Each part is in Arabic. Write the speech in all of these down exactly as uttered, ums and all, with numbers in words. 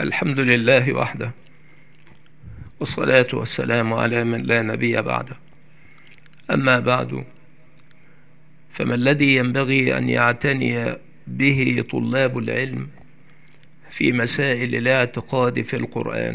الحمد لله وحده، والصلاة والسلام على من لا نبي بعده. أما بعد، فما الذي ينبغي أن يعتني به طلاب العلم في مسائل الاعتقاد في القرآن؟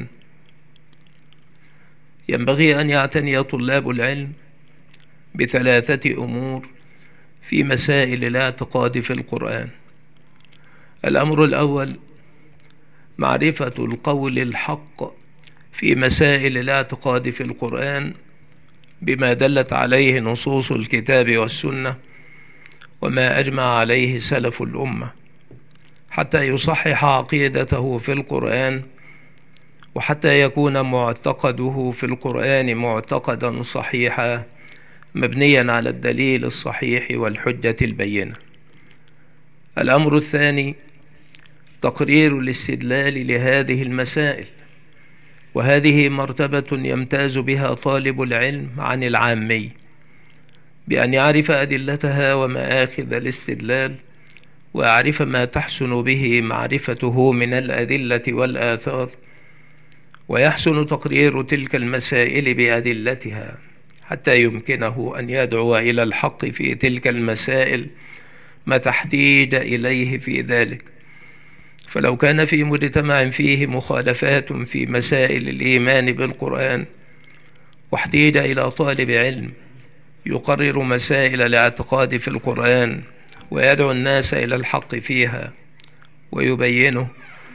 ينبغي أن يعتني طلاب العلم بثلاثة أمور في مسائل الاعتقاد في القرآن. الأمر الأول معرفة القول الحق في مسائل الاعتقاد في القرآن بما دلت عليه نصوص الكتاب والسنة وما أجمع عليه سلف الأمة، حتى يصحح عقيدته في القرآن، وحتى يكون معتقده في القرآن معتقدا صحيحا مبنيا على الدليل الصحيح والحجة البينة. الأمر الثاني تقرير الاستدلال لهذه المسائل، وهذه مرتبة يمتاز بها طالب العلم عن العامي، بأن يعرف أدلتها ومآخذ الاستدلال، ويعرف ما تحسن به معرفته من الأدلة والآثار، ويحسن تقرير تلك المسائل بأدلتها حتى يمكنه أن يدعو إلى الحق في تلك المسائل متى احتيج إليه في ذلك. فلو كان في مجتمع فيه مخالفات في مسائل الإيمان بالقرآن، واحتيج إلى طالب علم يقرر مسائل الاعتقاد في القرآن ويدعو الناس إلى الحق فيها ويبينه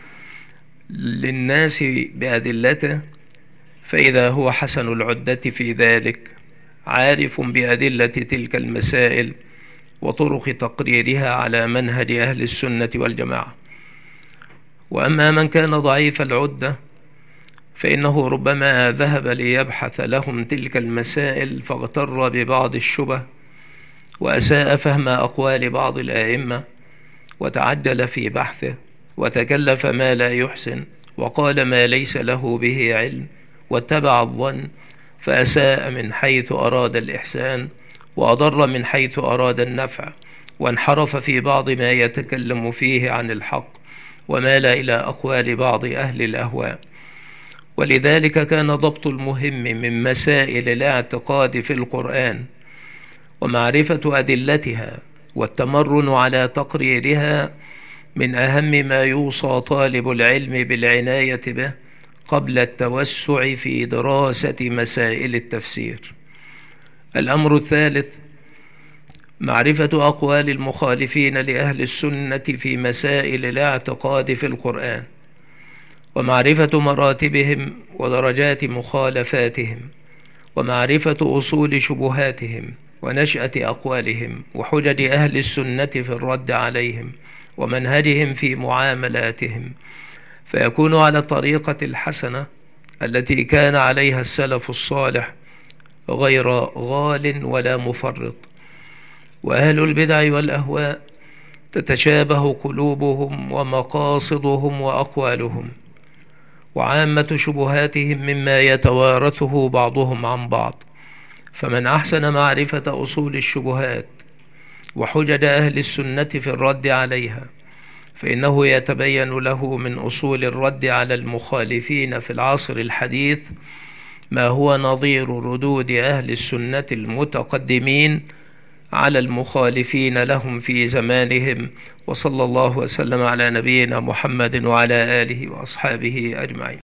للناس بأدلته، فإذا هو حسن العدة في ذلك، عارف بأدلة تلك المسائل وطرق تقريرها على منهج أهل السنة والجماعة. وأما من كان ضعيف العدة فإنه ربما ذهب ليبحث لهم تلك المسائل فاغتر ببعض الشبه، وأساء فهم أقوال بعض الآئمة، وتعجل في بحثه، وتكلف ما لا يحسن، وقال ما ليس له به علم، واتبع الظن، فأساء من حيث أراد الإحسان، وأضر من حيث أراد النفع، وانحرف في بعض ما يتكلم فيه عن الحق، ومال إلى أقوال بعض أهل الأهواء. ولذلك كان ضبط المهم من مسائل الاعتقاد في القرآن ومعرفة أدلتها والتمرن على تقريرها من أهم ما يوصى طالب العلم بالعناية به قبل التوسع في دراسة مسائل التفسير. الأمر الثالث معرفة أقوال المخالفين لأهل السنة في مسائل الاعتقاد في القرآن، ومعرفة مراتبهم ودرجات مخالفاتهم، ومعرفة أصول شبهاتهم ونشأة أقوالهم، وحجج أهل السنة في الرد عليهم، ومنهجهم في معاملاتهم، فيكون على الطريقة الحسنة التي كان عليها السلف الصالح غير غال ولا مفرط. وأهل البدع والأهواء تتشابه قلوبهم ومقاصدهم وأقوالهم، وعامة شبهاتهم مما يتوارثه بعضهم عن بعض. فمن أحسن معرفة أصول الشبهات وحجج أهل السنة في الرد عليها، فإنه يتبين له من أصول الرد على المخالفين في العصر الحديث ما هو نظير ردود أهل السنة المتقدمين على المخالفين لهم في زمانهم. وصلى الله وسلم على نبينا محمد وعلى آله وأصحابه أجمعين.